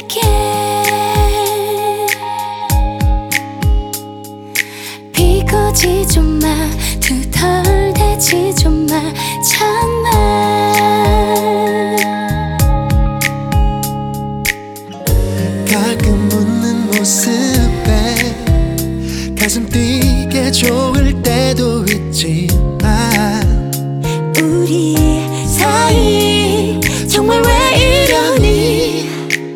내게 비꼬지 좀 마, 두덜대지 좀 마, 정말 가끔 웃는 모습에 가슴 뛰게 좋을 때도 있지만 우리 사이 정말 왜 이러니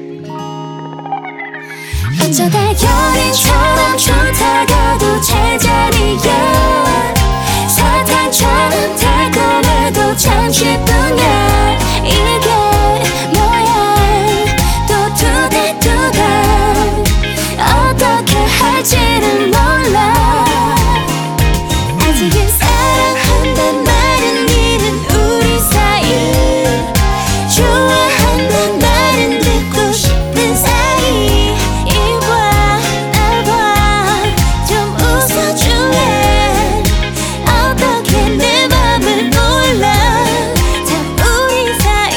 어쩌다 연인처럼 좋다가도 제자리야 사탕처럼 달콤해도 잠시뿐이야 이게 뭐야 또 두달두달 어떻게 할지를 몰라 아직은 사랑한단 말은 잃은 우리 사이 좋아한단 말은 듣고 싶은 사이 이봐 날 봐 좀 웃어줄래 어떻게 내 맘을 몰라 다 우리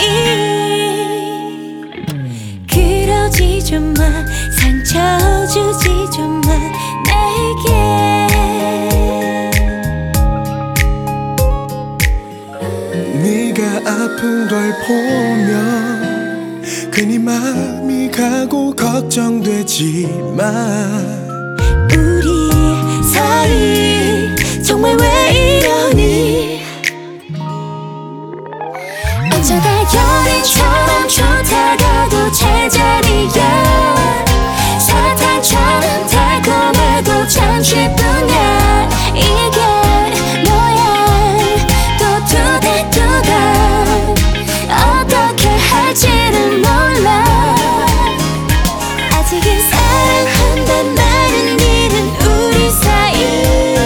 사이 그러지 좀 마 상처 주지 좀 마 내게 네가 아픈 걸 보면 괜히 마음이 가고 걱정되지만 우리 사이 정말 왜 이러니 어쩌다 연인처럼 좋다가도 제자리야 사탕처럼 달콤해도 잠시뿐이야 이게 뭐야 또 두달두달 어떻게 할지를 몰라 아직은 사랑한단 말은 잃은 우리 사이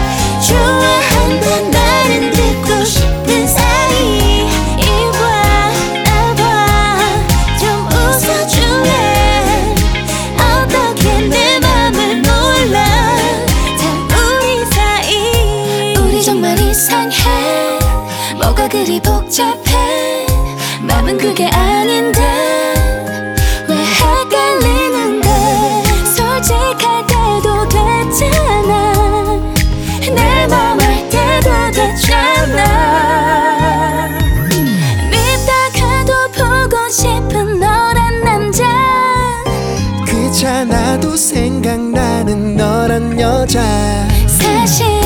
좋아한단 말은 듣고 싶은 사이 이봐 날 봐 좀 웃어줄래 어떻게 내 맘을 몰라 다 우리 사이 우리 정말 이상해 뭐가 그리 복잡해 맘은 그게 아닌데 왜 헷갈리는데 솔직할 때도 됐잖아 내 맘 알 때도 됐잖아 밉다가도 보고 싶은 너란 남자 귀찮아도 생각나는 너란 여자 사실